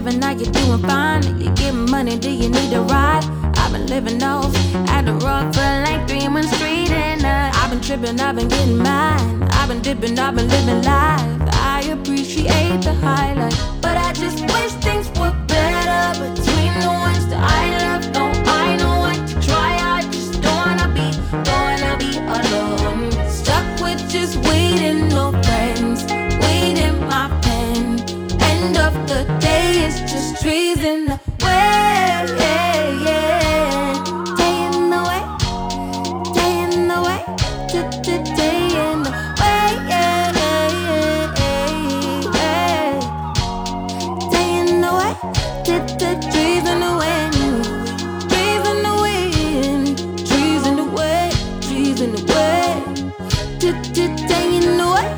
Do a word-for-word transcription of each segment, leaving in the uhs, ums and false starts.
living, now you're doing fine. You getting money, do you need a ride? I've been living off at the rock for like three months straight, and uh, I've been tripping, I've been getting mine. I've been dipping, I've been living life. I appreciate the highlight, but I just wish things were better between the ones that I love. No, I know what to try. I just don't wanna be, don't wanna be alone. Stuck with just waiting, no friends, waiting my pen. End of the day, it's just trees in the way, yeah, yeah. Day in the way, day in the way, day in the way, yeah, yeah, yeah. Day in the way, trees in the wind, trees in the wind, trees in the way, trees in the way, day in the way.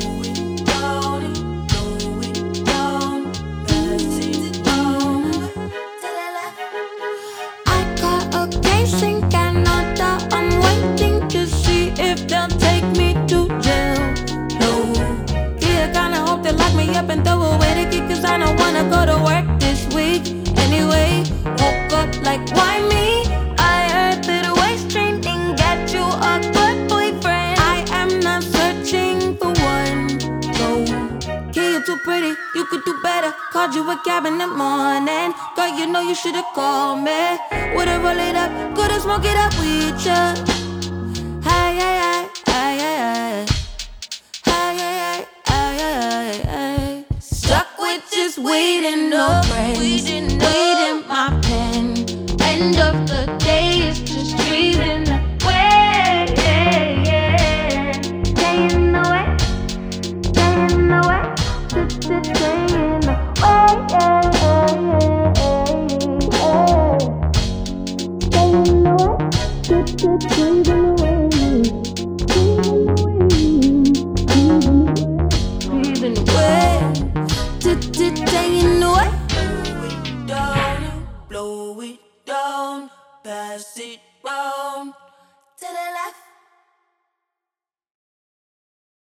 Up and throw away the key, cause I don't wanna go to work this week. Anyway, woke up like, why me? I heard that a waist train didn't get you a good boyfriend. I am not searching for one. No, yeah, you're too pretty, you could do better. Called you a cab in the morning. Girl, you know you should've called me. Would've roll it up, could've smoke it up with ya. Hey, hey, hey, hey, hey, hey. Just waiting, no friends, waiting, my pen. End of the day, it's just trees in the way, yeah, yeah. Day in the way, day in the way, day in the way, yeah, yeah, yeah. Day in the way, trees in the way, trees in the way. Day in the way. Blow it down, blow it down, pass it